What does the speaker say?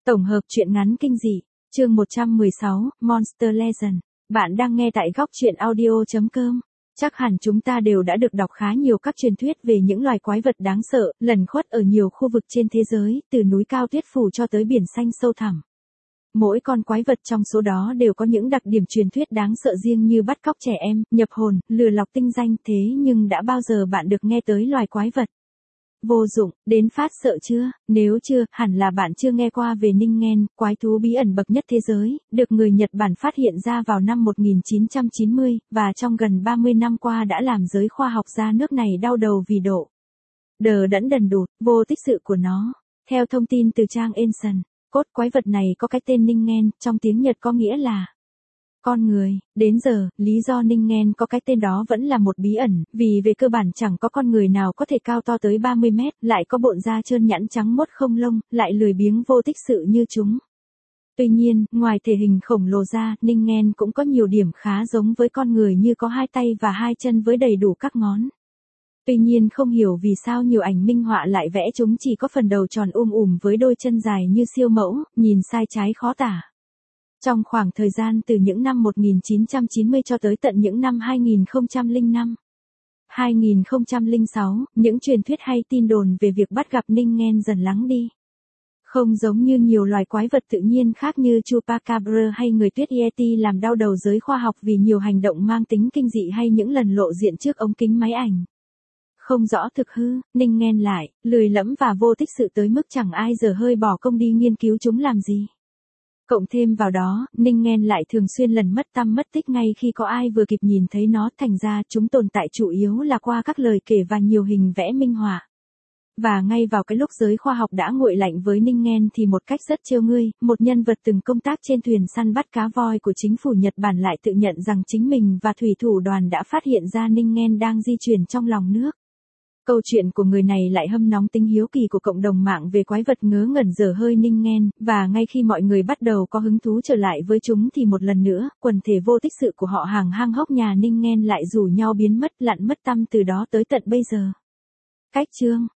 Tổng hợp truyện ngắn kinh dị, chương 116, Monster Legend. Bạn đang nghe tại góc truyện audio.com. Chắc hẳn chúng ta đều đã được đọc khá nhiều các truyền thuyết về những loài quái vật đáng sợ, lẩn khuất ở nhiều khu vực trên thế giới, từ núi cao tuyết phủ cho tới biển xanh sâu thẳm. Mỗi con quái vật trong số đó đều có những đặc điểm truyền thuyết đáng sợ riêng như bắt cóc trẻ em, nhập hồn, lừa lọc tinh danh. Thế nhưng đã bao giờ bạn được nghe tới loài quái vật vô dụng, đến phát sợ chưa? Nếu chưa, hẳn là bạn chưa nghe qua về Ningen, quái thú bí ẩn bậc nhất thế giới, được người Nhật Bản phát hiện ra vào năm 1990, và trong gần 30 năm qua đã làm giới khoa học gia nước này đau đầu vì độ đờ đẫn đần độn, vô tích sự của nó. Theo thông tin từ trang Ancient, cốt quái vật này có cái tên Ningen, trong tiếng Nhật có nghĩa là con người. Đến giờ, lý do Ningen có cái tên đó vẫn là một bí ẩn, vì về cơ bản chẳng có con người nào có thể cao to tới 30 mét, lại có bộn da trơn nhẵn trắng mốt không lông, lại lười biếng vô tích sự như chúng. Tuy nhiên, ngoài thể hình khổng lồ ra, Ningen cũng có nhiều điểm khá giống với con người như có hai tay và hai chân với đầy đủ các ngón. Tuy nhiên không hiểu vì sao nhiều ảnh minh họa lại vẽ chúng chỉ có phần đầu tròn với đôi chân dài như siêu mẫu, nhìn sai trái khó tả. Trong khoảng thời gian từ những năm 1990 cho tới tận những năm 2005, 2006, những truyền thuyết hay tin đồn về việc bắt gặp Ningen dần lắng đi. Không giống như nhiều loài quái vật tự nhiên khác như Chupacabra hay người tuyết Yeti làm đau đầu giới khoa học vì nhiều hành động mang tính kinh dị hay những lần lộ diện trước ống kính máy ảnh. Không rõ thực hư, Ningen lại, lười lẫm và vô tích sự tới mức chẳng ai dở hơi bỏ công đi nghiên cứu chúng làm gì. Cộng thêm vào đó, Ningen lại thường xuyên lần mất tăm mất tích ngay khi có ai vừa kịp nhìn thấy nó, thành ra chúng tồn tại chủ yếu là qua các lời kể và nhiều hình vẽ minh họa. Và ngay vào cái lúc giới khoa học đã nguội lạnh với Ningen thì một cách rất trêu ngươi, một nhân vật từng công tác trên thuyền săn bắt cá voi của chính phủ Nhật Bản lại tự nhận rằng chính mình và thủy thủ đoàn đã phát hiện ra Ningen đang di chuyển trong lòng nước. Câu chuyện của người này lại hâm nóng tính hiếu kỳ của cộng đồng mạng về quái vật ngớ ngẩn dở hơi Ningen, và ngay khi mọi người bắt đầu có hứng thú trở lại với chúng thì một lần nữa, quần thể vô tích sự của họ hàng hang hốc nhà Ningen lại rủ nhau biến mất lặn mất tăm từ đó tới tận bây giờ. Cách chương